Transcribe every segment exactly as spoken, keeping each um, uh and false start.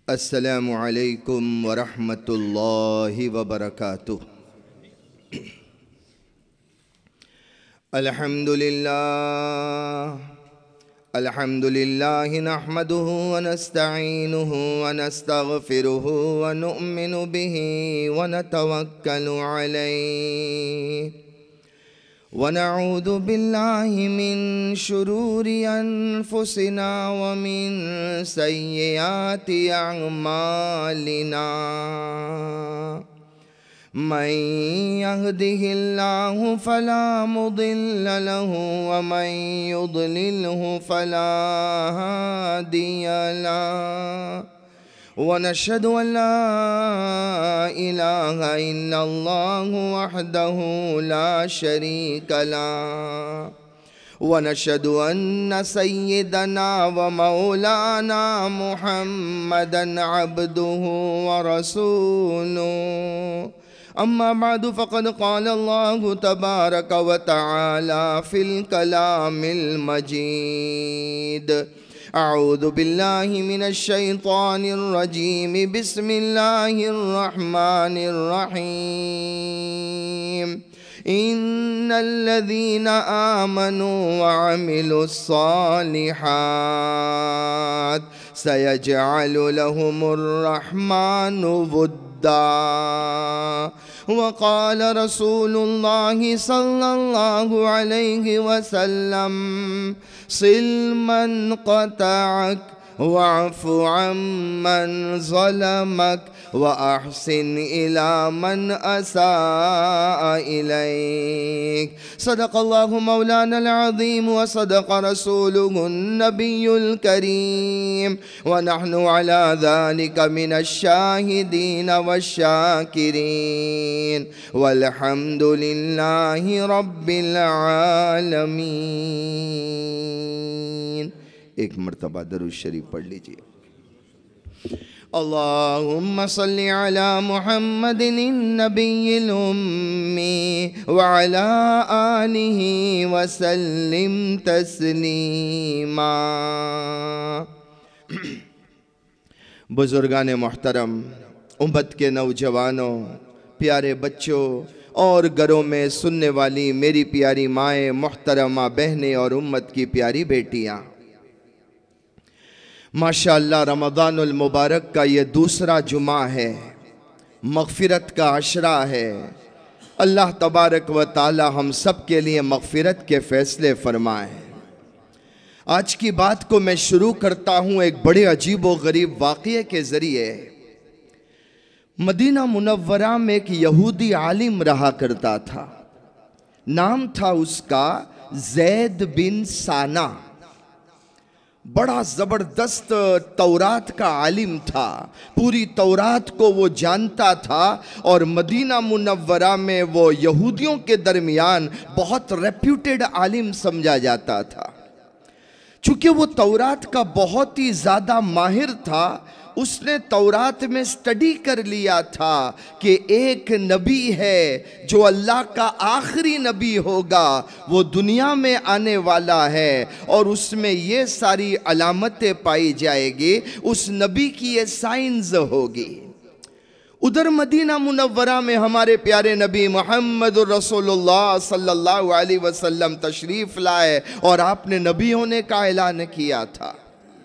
अस्सलामु अलैकुम वरहमतुल्लाहि वबरकातुह। अल्हम्दुलिल्लाह अल्हम्दुलिल्लाहि नहमदुहु व नस्तईनुहु व नस्तगफिरुहु व नुअमिनु बिही व नतवक्कलु अलैहि व नऊज़ु बिल्लाहि मिन शुरूरि अनफुसिना व मिन सय्यिआति अअमालिना। मन यहदिहिल्लाहु फला मुदिल्ल लहु व मन युद्लिल्हु फला हादिय लहु। व नशहदु अल्ला इलाहा इल्लल्लाहु वहदहु ला शरीक लहु व नशहदु अन्न सय्यिदना व मौलाना मुहम्मदन अब्दुहु व रसूलुहु। अम्मा बादु फ़क़द क़ाल अल्लाहु तबारक व तआला फ़िल कलामिल मजीद। अऊज़ु बिल्लाहि मिनश शैतानिर रजीम। बिस्मिल्लाहिर रहमानिर रहीम। इन्नल्लज़ीना आमनू व अमिलुस्सालिहात सयजअलु लहुमुर रहमानु वुद्दा। वक़ाल रसूलुल्लाहि सल्लल्लाहु अलैहि वसल्लम सिल मन क़तअक वअफ़ु अम्मन ज़लमक व अहसिन इला मन असाअ इलैक। सदक़ल्लाहु मौलानल अज़ीम व सदक़ रसूलुहुन नबियुल करीम व नहनु अला ज़ालिका मिनश शाहिदीन वश्शाकिरीन वल्हम्दुलिल्लाहि रब्बिल आलमीन। एक मरतबा दरूद शरीफ पढ़ लीजिए। अल्लाहुम्मा सल्लि अला मुहम्मदिन नबिय्यिल उम्मी व अला आलिहि व सल्लिम तस्लीमा। बुजुर्गान मोहतरम, उम्मत के नौजवानों, प्यारे बच्चों और घरों में सुनने वाली मेरी प्यारी माएँ, मोहतरमा बहनें और उम्मत की प्यारी बेटियाँ, माशाअल्लाह रमज़ानुल मुबारक का ये दूसरा जुमा है, मग़फ़िरत का अशरा है। अल्लाह तबारक व ताला हम सब के लिए मग़फ़िरत के फ़ैसले फ़रमाए। आज की बात को मैं शुरू करता हूँ एक बड़े अजीब व गरीब वाक़ये के ज़रिए। मदीना मुनव्वरा में एक यहूदी आलिम रहा करता था। नाम था उसका ज़ैद बिन साना। बड़ा ज़बरदस्त तौरात का आलिम था, पूरी तौरात को वो जानता था और मदीना मुनव्वरा में वो यहूदियों के दरमियान बहुत रेप्यूटेड आलिम समझा जाता था। चूँकि वो तौरात का बहुत ही ज़्यादा माहिर था, उसने तौरात में स्टडी कर लिया था कि एक नबी है जो अल्लाह का आखिरी नबी होगा, वो दुनिया में आने वाला है और उसमें ये सारी अलामतें पाई जाएगी, उस नबी की ये साइंस होगी। उधर मदीना मुनव्वरा में हमारे प्यारे नबी मोहम्मद रसूलुल्लाह सल्लल्लाहु अलैहि वसल्लम तशरीफ़ लाए और आपने नबी होने का ऐलान किया था।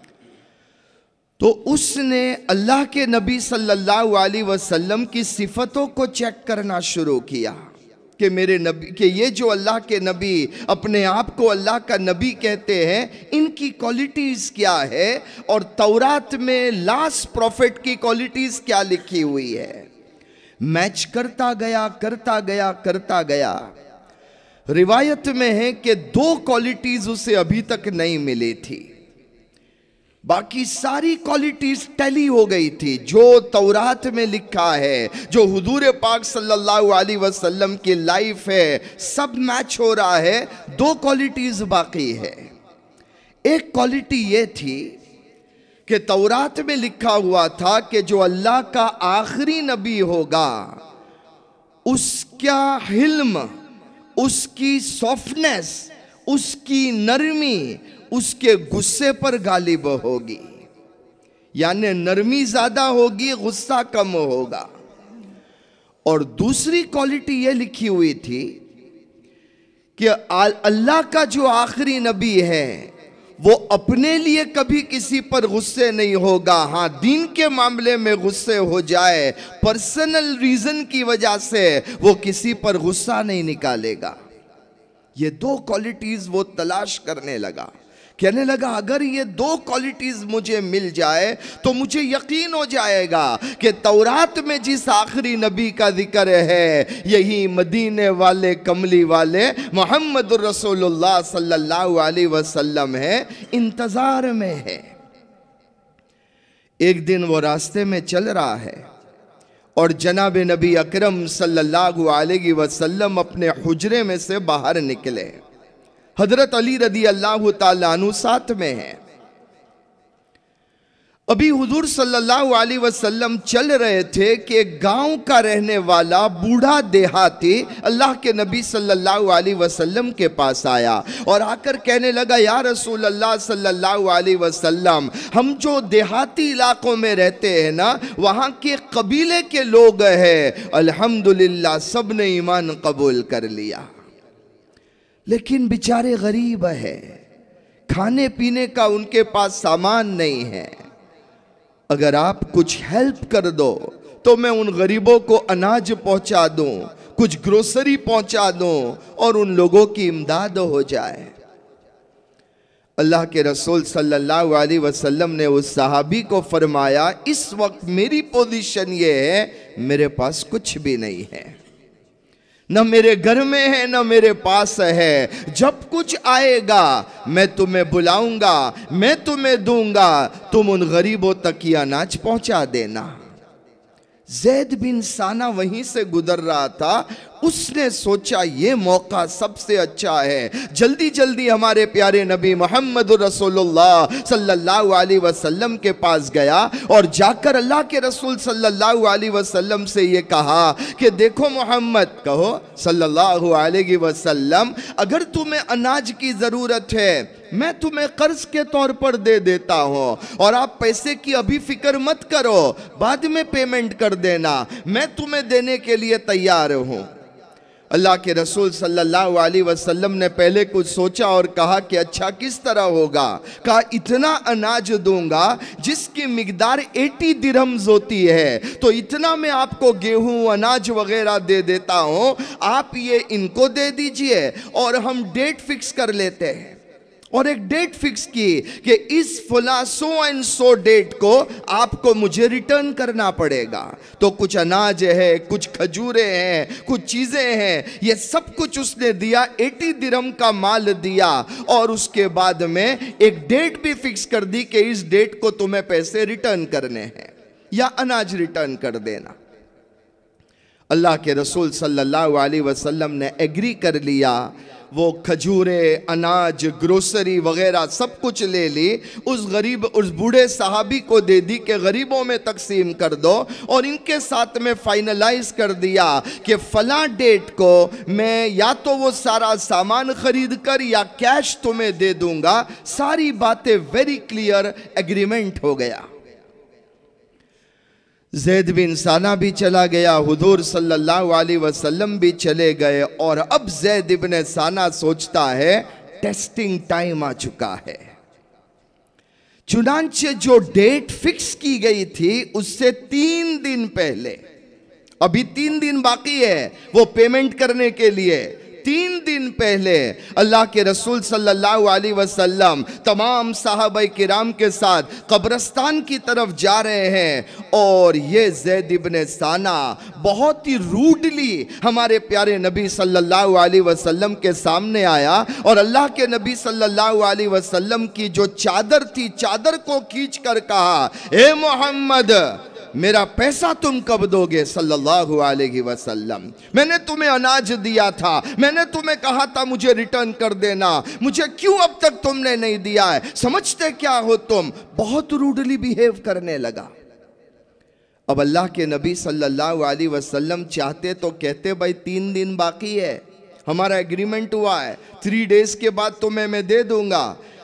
तो उसने अल्लाह के नबी सल्लल्लाहु अलैहि वसल्लम की सिफ़तों को चेक करना शुरू किया कि मेरे नबी कि ये जो अल्लाह के नबी अपने आप को अल्लाह का नबी कहते हैं, इनकी क्वालिटीज़ क्या है और तौरात में लास्ट प्रॉफिट की क्वालिटीज़ क्या लिखी हुई है। मैच करता गया करता गया करता गया। रिवायत में है कि दो क्वालिटीज़ उसे अभी तक नहीं मिली थी, बाकी सारी क्वालिटीज टैली हो गई थी। जो तौरात में लिखा है, जो हुजूर पाक सल्लल्लाहु अलैहि वसल्लम की लाइफ है, सब मैच हो रहा है। दो क्वालिटीज बाकी है। एक क्वालिटी ये थी कि तौरात में लिखा हुआ था कि जो अल्लाह का आखिरी नबी होगा, उसका हिल्म, उसकी सॉफ्टनेस, उसकी नरमी उसके गुस्से पर गालिब होगी। यानी नरमी ज्यादा होगी, गुस्सा कम होगा। और दूसरी क्वालिटी यह लिखी हुई थी कि अल्लाह का जो आखिरी नबी है वो अपने लिए कभी किसी पर गुस्से नहीं होगा। हाँ, दीन के मामले में गुस्से हो जाए, पर्सनल रीजन की वजह से वो किसी पर गुस्सा नहीं निकालेगा। ये दो क्वालिटीज वो तलाश करने लगा। कहने लगा अगर ये दो क्वालिटीज मुझे मिल जाए तो मुझे यकीन हो जाएगा कि तौरात में जिस आखिरी नबी का जिक्र है यही मदीने वाले कमली वाले मोहम्मद रसूलुल्लाह सल्लल्लाहु अलैहि वसल्लम है, इंतजार में है। एक दिन वो रास्ते में चल रहा है और जनाब नबी अकरम सल्लल्लाहु अलैहि वसल्लम अपने हुजरे में से बाहर निकले। हजरत अली रदी अल्लाह ताला अन्हु साथ में है। अभी हुजूर सल्लल्लाहु अलैहि वसल्लम चल रहे थे कि एक गांव का रहने वाला बूढ़ा देहाती अल्लाह के नबी सल्लल्लाहु अलैहि वसल्लम के पास आया और आकर कहने लगा, या रसूल अल्लाह सल्लल्लाहु अलैहि वसल्लम, हम जो देहाती इलाकों में रहते हैं ना, वहाँ के कबीले के लोग हैं, अल्हम्दुलिल्लाह सब ने ईमान कबूल कर लिया, लेकिन बेचारे गरीब है, खाने पीने का उनके पास सामान नहीं है। अगर आप कुछ हेल्प कर दो तो मैं उन गरीबों को अनाज पहुंचा दूं, कुछ ग्रोसरी पहुंचा दूं और उन लोगों की इमदाद हो जाए। अल्लाह के रसूल सल्लल्लाहु अलैहि वसल्लम ने उस सहाबी को फरमाया, इस वक्त मेरी पोजीशन ये है, मेरे पास कुछ भी नहीं है, न मेरे घर में है न मेरे पास है। जब कुछ आएगा मैं तुम्हें बुलाऊंगा, मैं तुम्हें दूंगा, तुम उन गरीबों तक ये अनाज पहुंचा देना। ज़ैद बिन साना वहीं से गुजर रहा था। उसने सोचा ये मौका सबसे अच्छा है, जल्दी जल्दी हमारे प्यारे नबी मोहम्मद रसूलुल्लाह सल्लल्लाहु अलैहि वसल्लम के पास गया और जाकर अल्लाह के रसूल सल्लल्लाहु अलैहि वसल्लम से ये कहा कि देखो मोहम्मद, कहो सल्लल्लाहु अलैहि वसल्लम, अगर तुम्हें अनाज की ज़रूरत है मैं तुम्हें कर्ज के तौर पर दे देता हूँ और आप पैसे की अभी फिक्र मत करो, बाद में पेमेंट कर देना, मैं तुम्हें देने के लिए तैयार हूँ। अल्लाह के रसूल सल्लल्लाहु अलैहि वसल्लम ने पहले कुछ सोचा और कहा कि अच्छा किस तरह होगा। कहा इतना अनाज दूंगा जिसकी मिकदार अस्सी दिरहम्स होती है, तो इतना मैं आपको गेहूं अनाज वगैरह दे देता हूं, आप ये इनको दे दीजिए और हम डेट फिक्स कर लेते हैं। और एक डेट फिक्स की कि इस फला सो एंड सो डेट को आपको मुझे रिटर्न करना पड़ेगा। तो कुछ अनाज है, कुछ खजूरें हैं, कुछ चीज़ें हैं, ये सब कुछ उसने दिया, अस्सी दिरहम का माल दिया और उसके बाद में एक डेट भी फिक्स कर दी कि इस डेट को तुम्हें पैसे रिटर्न करने हैं या अनाज रिटर्न कर देना। अल्लाह के रसूल सल्लल्लाहु अलैहि वसल्लम ने एग्री कर लिया। वो खजूरें, अनाज, ग्रोसरी वगैरह सब कुछ ले ली, उस गरीब उस बूढ़े सहाबी को दे दी कि गरीबों में तकसीम कर दो और इनके साथ में फाइनलाइज कर दिया कि फला डेट को मैं या तो वो सारा सामान खरीद कर या कैश तुम्हें दे दूंगा। सारी बातें वेरी क्लियर, एग्रीमेंट हो गया। ज़ैद बिन साना भी चला गया, हुजूर सल्लल्लाहु अलैहि वसल्लम भी चले गए और अब ज़ैद इब्न साना सोचता है टेस्टिंग टाइम आ चुका है। चुनांचे जो डेट फिक्स की गई थी उससे तीन दिन पहले, अभी तीन दिन बाकी है वो पेमेंट करने के लिए, तीन दिन पहले अल्लाह के रसूल सल्लल्लाहु अलैहि वसल्लम तमाम सहाबाए किराम के साथ कब्रिस्तान की तरफ जा रहे हैं और ये ज़ैद इब्न साना बहुत ही रूडली हमारे प्यारे नबी सल्लल्लाहु अलैहि वसल्लम के सामने आया और अल्लाह के नबी सल्लल्लाहु अलैहि वसल्लम की जो चादर थी, चादर को खींच कर कहा, ए मोहम्मद, मेरा पैसा तुम कब दोगे सल्लल्लाहु अलैहि वसल्लम? मैंने तुम्हें अनाज दिया था, मैंने तुम्हें कहा था मुझे रिटर्न कर देना, मुझे क्यों अब तक तुमने नहीं दिया है? समझते क्या हो तुम? बहुत रूडली बिहेव करने लगा। अब अल्लाह के नबी सल्लल्लाहु अलैहि वसल्लम चाहते तो कहते भाई तीन दिन बाकी है, हमारा एग्रीमेंट हुआ है, थ्री डेज के बाद तुम्हें मैं दे दूंगा।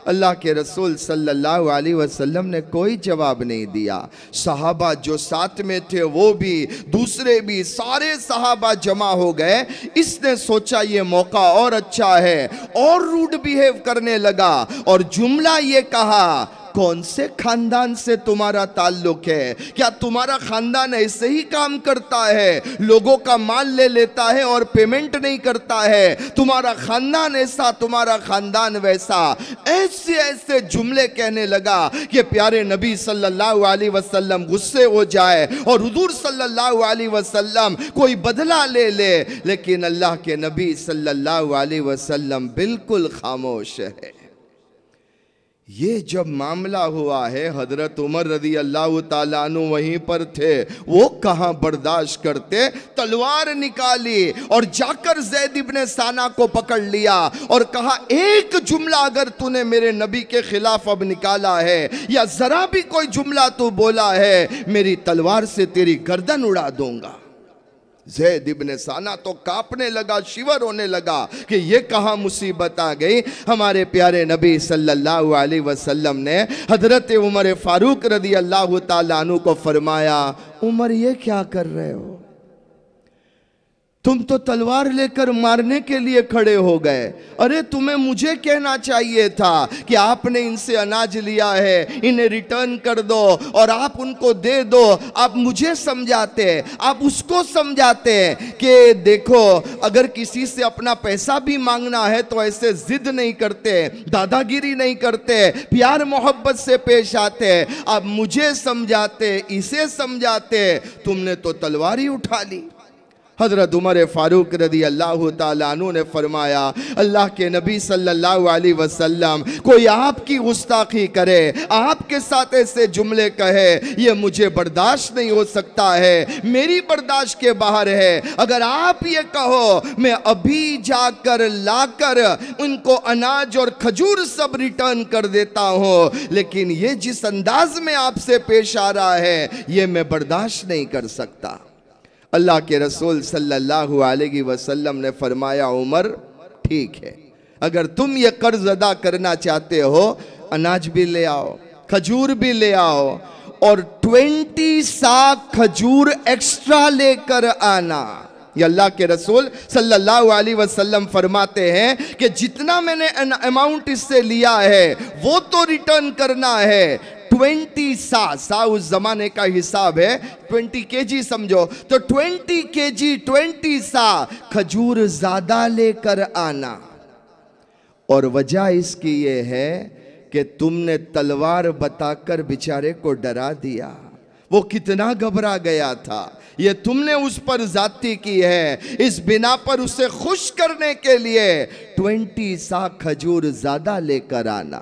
अल्लाह के रसूल सल्लल्लाहु अलैहि वसल्लम ने कोई जवाब नहीं दिया। सहाबा जो साथ में थे वो भी, दूसरे भी, सारे सहाबा जमा हो गए। इसने सोचा ये मौका और अच्छा है, और रूड बिहेव करने लगा और जुमला ये कहा, कौन से खानदान से तुम्हारा ताल्लुक है? क्या तुम्हारा खानदान ऐसे ही काम करता है, लोगों का माल ले लेता है और पेमेंट नहीं करता है? तुम्हारा खानदान ऐसा, तुम्हारा खानदान वैसा। ऐसे ऐसे जुमले कहने लगा कि प्यारे नबी सल्लल्लाहु अलैहि वसल्लम गुस्से हो जाए और हुजूर सल्लल्लाहु अलैहि वसल्लम कोई बदला ले ले। लेकिन अल्लाह के नबी सल्लल्लाहु अलैहि वसल्लम बिल्कुल खामोश है। ये जब मामला हुआ है, हजरत उमर रदी अल्लाह ताला अन्हु वहीं पर थे। वो कहाँ बर्दाश्त करते, तलवार निकाली और जाकर ज़ैद इब्ने साना को पकड़ लिया और कहा, एक जुमला अगर तूने मेरे नबी के खिलाफ अब निकाला है या जरा भी कोई जुमला तू बोला है, मेरी तलवार से तेरी गर्दन उड़ा दूंगा। ज़ैद इब्ने साना तो कांपने लगा, शिवर होने लगा कि ये कहाँ मुसीबत आ गई। हमारे प्यारे नबी सल्लल्लाहु अलैहि वसल्लम ने हजरत उमर फारूक रदी अल्लाह ताला अन्हु को फरमाया, उमर ये क्या कर रहे हो? तुम तो तलवार लेकर मारने के लिए खड़े हो गए। अरे तुम्हें मुझे कहना चाहिए था कि आपने इनसे अनाज लिया है, इन्हें रिटर्न कर दो और आप उनको दे दो। आप मुझे समझाते, आप उसको समझाते कि देखो, अगर किसी से अपना पैसा भी मांगना है तो ऐसे जिद नहीं करते, दादागिरी नहीं करते, प्यार मोहब्बत से पेश आते। आप मुझे समझाते, इसे समझाते, तुमने तो तलवार ही उठा ली। हज़रत उमर फारूक रदी अल्लाह ताला अन्हु ने फरमाया, अल्लाह के नबी सल्लल्लाहु अलैहि वसल्लम, कोई आपकी गुस्ताखी करे, आपके साथ ऐसे जुमले कहे, ये मुझे बर्दाश्त नहीं हो सकता है, मेरी बर्दाश्त के बाहर है। अगर आप ये कहो, मैं अभी जाकर लाकर उनको अनाज और खजूर सब रिटर्न कर देता हूँ, लेकिन ये जिस अंदाज में आपसे पेश आ रहा है, ये मैं बर्दाश्त नहीं कर सकता। अल्लाह के रसूल सल्लल्लाहु अलैहि वसल्लम ने फरमाया, उमर ठीक है, अगर तुम ये कर्ज अदा करना चाहते हो, अनाज भी ले आओ, खजूर भी ले आओ और ट्वेंटी साग खजूर एक्स्ट्रा लेकर आना। ये अल्लाह के रसूल सल्लल्लाहु अलैहि वसल्लम फरमाते हैं कि जितना मैंने अमाउंट इससे लिया है वो तो रिटर्न करना है। ट्वेंटी सा सा उस जमाने का हिसाब है, ट्वेंटी के जी समझो, तो ट्वेंटी के जी ट्वेंटी सा खजूर ज्यादा लेकर आना। और वजह इसकी ये है कि तुमने तलवार बताकर बेचारे को डरा दिया, वो कितना घबरा गया था। ये तुमने उस पर जाती की है, इस बिना पर उसे खुश करने के लिए ट्वेंटी सा खजूर ज्यादा लेकर आना।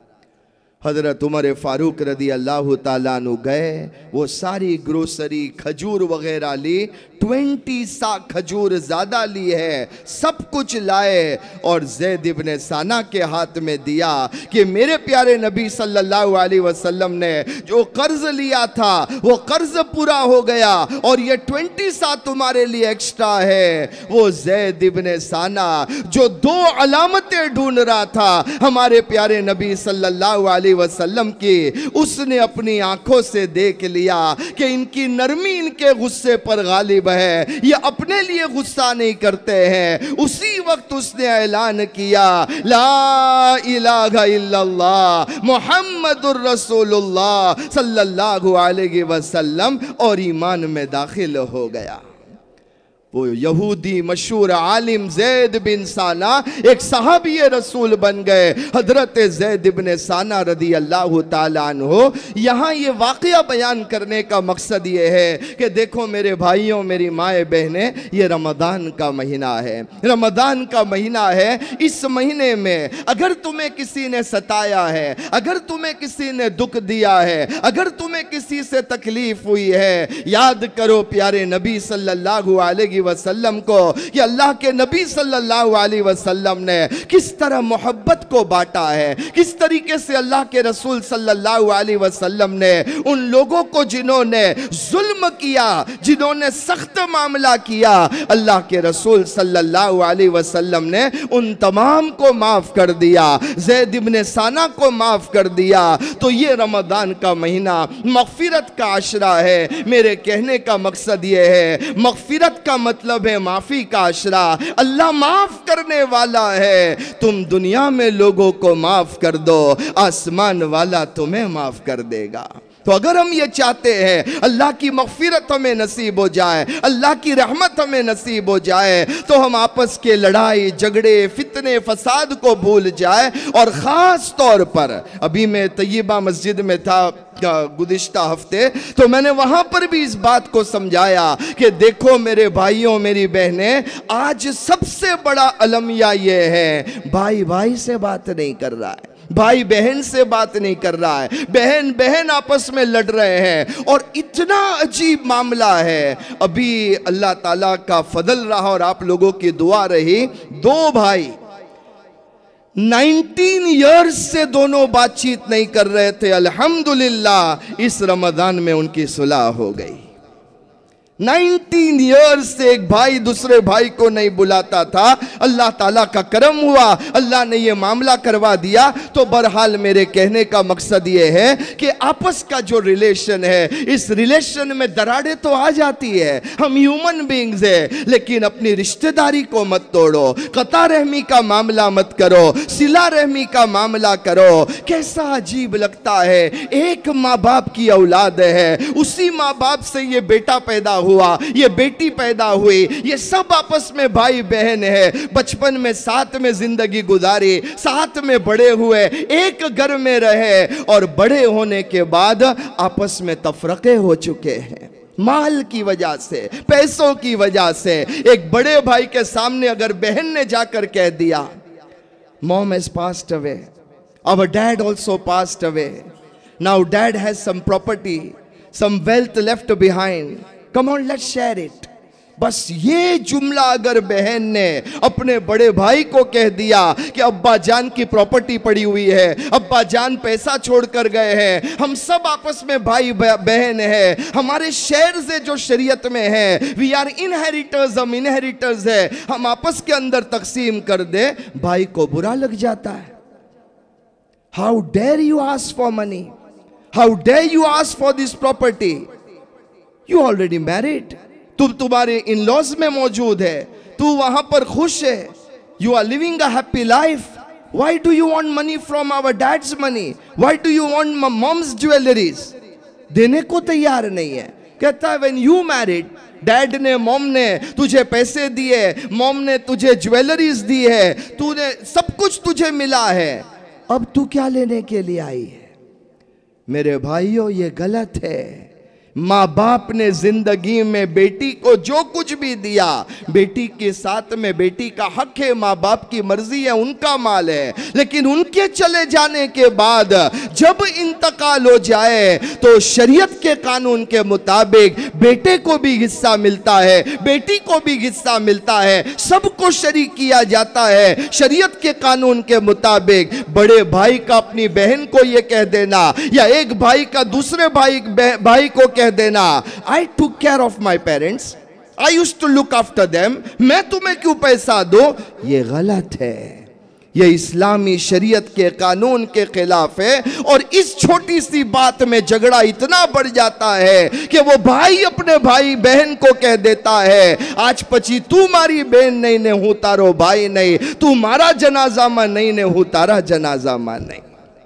हज़रत उमर फारूक रदी अल्लाह ताला अन्हु गए, वो सारी ग्रोसरी खजूर वगैरह ली, ट्वेंटी सा खजूर ज़्यादा ली है, सब कुछ लाए और ज़ैद इब्ने साना के हाथ में दिया कि मेरे प्यारे नबी सल्लल्लाहु अलैहि वसल्लम ने जो कर्ज लिया था वो कर्ज पूरा हो गया और ये ट्वेंटी सा तुम्हारे लिए एक्स्ट्रा है। वो ज़ैद इब्ने साना जो दो अलामतें ढूंढ रहा था हमारे प्यारे नबी सल्लल्लाहु अलैहि वसल्लम की, उसने अपनी आंखों से देख लिया कि इनकी नरमी इनके गुस्से पर गालिब है, ये अपने लिए गुस्सा नहीं करते हैं। उसी वक्त उसने ऐलान किया, ला इलाहा इल्लल्लाह मुहम्मदुर रसूलुल्लाह सल्लल्लाहु अलैहि वसल्लम, और ईमान में दाखिल हो गया। वो यहूदी मशहूर आलिम ज़ैद बिन साना एक सहाबी रसूल बन गए, हजरत ज़ैद इब्ने साना रदी अल्लाह ताला अन्हु। यहाँ ये वाक़या बयान करने का मकसद ये है कि देखो मेरे भाइयों, मेरी माए बहनें, ये रमज़ान का महीना है, रमज़ान का महीना है। इस महीने में अगर तुम्हें किसी ने सताया है, अगर तुम्हें किसी ने दुख दिया है, अगर तुम्हें किसी से तकलीफ हुई है, याद करो प्यारे नबी सल्लल्लाहु अलैहि वसल्लम को कि अल्लाह के नबी सल्लल्लाहु अलैहि वसल्लम ने किस तरह मोहब्बत को बांटा है, किस तरीके से अल्लाह के रसूल सल्लल्लाहु अलैहि वसल्लम ने उन लोगों को जिन्होंने जुल्म किया, जिन्होंने सख्त मामला किया, अल्लाह के रसूल सल्लल्लाहु अलैहि वसल्लम ने उन तमाम को माफ कर दिया, ज़ैद इब्न साना को माफ कर दिया। तो ये रमज़ान का महीना मग़फ़िरत का आशरा है। मेरे कहने का मकसद ये है, मग़फ़िरत का मतलब है माफ़ी का आशरा। अल्लाह माफ़ करने वाला है। तुम दुनिया में लोगों को माफ़ कर दो, आसमान वाला तुम्हें माफ़ कर देगा। तो अगर हम ये चाहते हैं अल्लाह की मग़फ़िरत हमें नसीब हो जाए, अल्लाह की रहमत हमें नसीब हो जाए, तो हम आपस के लड़ाई झगड़े फितने फसाद को भूल जाए। और ख़ास तौर पर अभी मैं तैयबा मस्जिद में था गुज़िश्ता हफ्ते, तो मैंने वहाँ पर भी इस बात को समझाया कि देखो मेरे भाइयों मेरी बहनें, आज सबसे बड़ा अलमिया ये है, भाई भाई से बात नहीं कर रहा है, भाई बहन से बात नहीं कर रहा है, बहन बहन आपस में लड़ रहे हैं। और इतना अजीब मामला है। अभी अल्लाह ताला का फजल रहा और आप लोगों की दुआ रही, दो भाई नाइनटीन इयर्स से दोनों बातचीत नहीं कर रहे थे, अल्हम्दुलिल्लाह इस रमजान में उनकी सुलह हो गई। नाइनटीन इयर्स से एक भाई दूसरे भाई को नहीं बुलाता था, अल्लाह ताला का करम हुआ, अल्लाह ने ये मामला करवा दिया। तो बहरहाल मेरे कहने का मकसद ये है कि आपस का जो रिलेशन है, इस रिलेशन में दरारें तो आ जाती है, हम ह्यूमन बीइंग्स है, लेकिन अपनी रिश्तेदारी को मत तोड़ो, कता रहमी का मामला मत करो, सिला रहमी का मामला करो। कैसा अजीब लगता है, एक माँ बाप की औलाद है, उसी माँ बाप से ये बेटा पैदा हुआ, ये बेटी पैदा हुई, ये सब आपस में भाई बहन है, बचपन में साथ में जिंदगी गुजारी, साथ में बड़े हुए, एक घर में रहे, और बड़े होने के बाद आपस में तफरके हो चुके हैं माल की वजह से, पैसों की वजह से। एक बड़े भाई के सामने अगर बहन ने जाकर कह दिया, mom has passed away, our dad also passed away, now dad has some property, some wealth left behind, come on let's share it. बस ये जुमला अगर बहन ने अपने बड़े भाई को कह दिया कि अब्बा जान की प्रॉपर्टी पड़ी हुई है, अब्बा जान पैसा छोड़कर गए हैं, हम सब आपस में भाई बहन है, हमारे शेयर्स है जो शरीयत में है, वी आर इनहेरिटर्स, हम इनहेरिटर्स है, हम आपस के अंदर तकसीम कर दे, भाई को बुरा लग जाता है। How dare you ask for money, how dare you ask for this property, you already married, तुम तुम्हारे इन लॉज में मौजूद है, तू वहां पर खुश है, you are living a happy life, why do you want money from our dad's money, why do you want mom's jewelleries? देने को तैयार नहीं है। कहता है व्हेन यू मैरिड, डैड ने मॉम ने तुझे पैसे दिए, मॉम ने तुझे ज्वेलरीज दी है, तूने सब कुछ तुझे मिला है, अब तू क्या लेने के लिए आई है? मेरे भाइयों ये गलत है। माँ बाप ने जिंदगी में बेटी को जो कुछ भी दिया, बेटी के साथ में बेटी का हक है, माँ बाप की मर्जी है, उनका माल है, लेकिन उनके चले जाने के बाद जब इंतकाल हो जाए तो शरीयत के कानून के मुताबिक बेटे को भी हिस्सा मिलता है, बेटी को भी हिस्सा मिलता है, सबको शरीक किया जाता है शरीयत के कानून के मुताबिक। बड़े भाई का अपनी बहन को यह कह देना, या एक भाई का दूसरे भाई भाई को कह देना, I took care of my parents, I used to look after them, मैं तुम्हें क्यों पैसा दूं? ये गलत है, ये इस्लामी शरीयत के कानून के खिलाफ है। और इस छोटी सी बात में झगड़ा इतना बढ़ जाता है कि वो भाई अपने भाई बहन को कह देता है, आज पची तू मारी बहन नहीं ने हूं तारो भाई नहीं, तू मारा जनाजा मा नहीं ने हूं तारा जनाजा मा नहीं।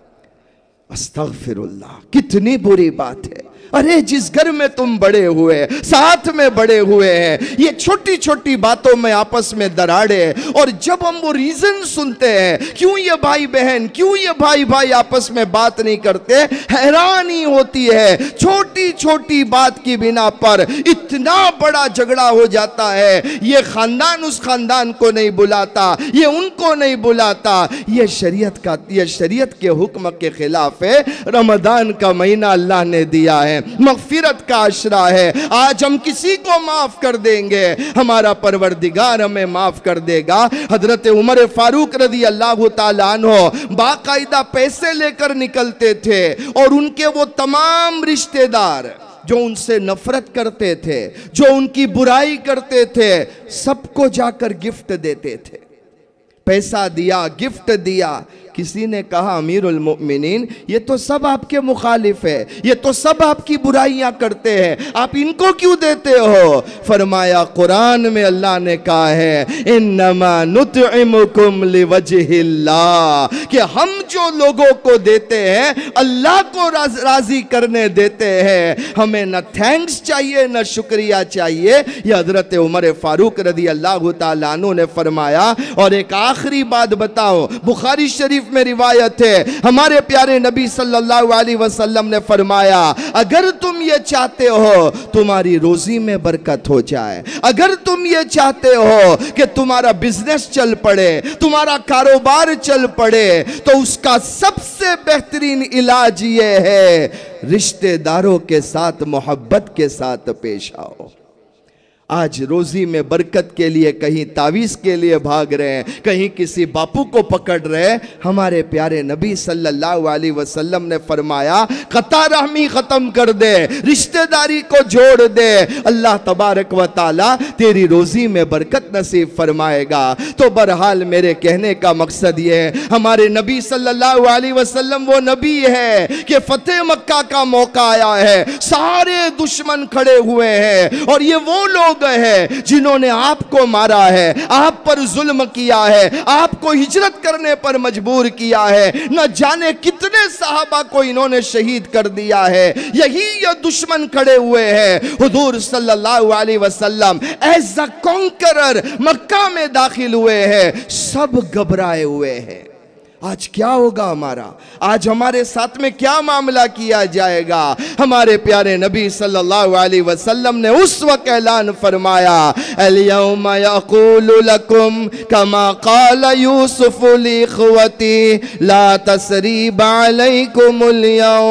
अस्तगफिरुल्लाह, कितनी बुरी बात है। अरे जिस घर में तुम बड़े हुए, साथ में बड़े हुए हैं, ये छोटी छोटी बातों में आपस में दराड़े, और जब हम वो रीजन सुनते हैं क्यों ये भाई बहन, क्यों ये भाई भाई आपस में बात नहीं करते, हैरानी होती है। छोटी छोटी बात की बिना पर इतना बड़ा झगड़ा हो जाता है। ये खानदान उस खानदान को नहीं बुलाता, ये उनको नहीं बुलाता, ये शरीयत का, ये शरीयत के हुक्म के खिलाफ है। रमजान का महीना अल्लाह ने दिया है, मगफिरत का आशरा है। आज हम किसी को माफ कर देंगे, हमारा परवरदिगार हमें माफ कर देगा। हजरत उमर फारूक रज़ी अल्लाह ताला अन्हु बाकायदा पैसे लेकर निकलते थे और उनके वो तमाम रिश्तेदार जो उनसे नफरत करते थे, जो उनकी बुराई करते थे, सबको जाकर गिफ्ट देते थे। पैसा दिया, गिफ्ट दिया। किसी ने कहा अमीरुल मोमिनीन, ये तो सब आपके मुखालिफ है, ये तो सब आपकी बुराइयां करते हैं, आप इनको क्यों देते हो? फरमाया कुरान में अल्लाह ने कहा है इन्नमा नुतइमुकुम लिवजहिल्लाह, कि हम जो लोगों को देते हैं अल्लाह को राज, राजी करने देते हैं। हमें न थैंक्स चाहिए न शुक्रिया चाहिए। ये हजरत उमर फारूक रज़ी अल्लाह ताला अन्हु ने फरमाया। और एक आखिरी बात बताओ, बुखारी शरीफ में रिवायत है, हमारे प्यारे नबी सल्लल्लाहु अलैहि वसल्लम ने फरमाया अगर तुम ये चाहते हो तुम्हारी रोजी में बरकत हो जाए, अगर तुम ये चाहते हो कि तुम्हारा बिजनेस चल पड़े, तुम्हारा कारोबार चल पड़े, तो उसका सबसे बेहतरीन इलाज ये है रिश्तेदारों के साथ मोहब्बत के साथ पेश आओ। आज रोजी में बरकत के लिए कहीं तावीज़ के लिए भाग रहे हैं, कहीं किसी बापू को पकड़ रहे हैं। हमारे प्यारे नबी सल्लल्लाहु अलैहि वसल्लम ने फरमाया कता रहमी ख़त्म कर दे, रिश्तेदारी को जोड़ दे, अल्लाह तबारक व ताला तेरी रोजी में बरकत नसीब फरमाएगा। तो बहरहाल मेरे कहने का मकसद ये है, हमारे नबी सल्लल्लाहु अलैहि वसल्लम वो नबी है कि फतेह मक्का का मौका आया है, सारे दुश्मन खड़े हुए हैं और ये वो लोग है जिन्होंने आपको मारा है, आप पर जुल्म किया है, आपको हिजरत करने पर मजबूर किया है, न जाने कितने सहाबा को इन्होंने शहीद कर दिया है। यही ये दुश्मन खड़े हुए हैं। हुजूर सल्लल्लाहु अलैहि वसल्लम एज अ कॉन्करर मक्का में दाखिल हुए हैं, सब घबराए हुए हैं। आज क्या होगा हमारा, आज हमारे साथ में क्या मामला किया जाएगा? हमारे प्यारे नबी सल्लल्लाहु अलैहि वसल्लम ने उस वक्त ऐलान फरमाया अल-यौमा यक़ूलु लकुम कमा क़ाल यूसुफ लिइख़्वती ला तसरीब अलैकुमुल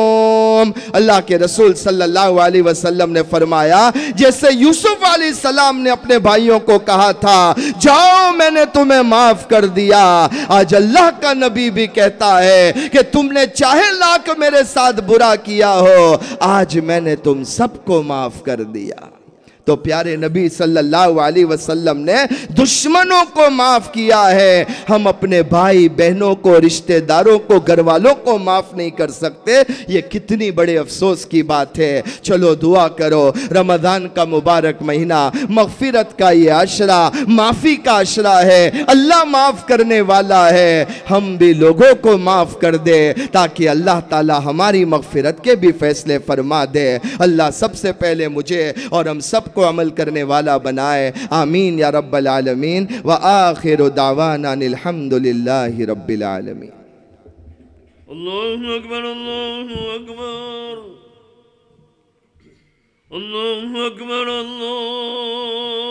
यौम। अल्लाह के रसूल सल्लल्लाहु अलैहि वसल्लम ने फरमाया जैसे यूसुफ अलैहिस्सलाम ने अपने भाइयों को कहा था जाओ मैंने तुम्हें माफ कर दिया, आज अल्लाह का नबी भी कहता है कि तुमने चाहे लाख मेरे साथ बुरा किया हो, आज मैंने तुम सबको माफ कर दिया। तो प्यारे नबी सल्लल्लाहु अलैहि वसल्लम ने दुश्मनों को माफ किया है, हम अपने भाई बहनों को, रिश्तेदारों को, घर वालों को माफ नहीं कर सकते। ये कितनी बड़े अफसोस की बात है। चलो दुआ करो, रमजान का मुबारक महीना, मगफिरत का ये आशरा, माफी का आशरा है, अल्लाह माफ करने वाला है। हम भी लोगों को माफ कर दे ताकि अल्लाह ताला हमारी मगफिरत के भी फैसले फरमा दे। अल्लाह सबसे पहले मुझे और हम सबको अमल करने वाला बनाए। आमीन या रब्बल आलमीन। व आखिरु दावाना अनिल हम्दुलिल्लाहि रब्बिल आलमीन। अल्लाहु अकबर, अल्लाहु अकबर, अल्लाहु अकबर, अल्लाह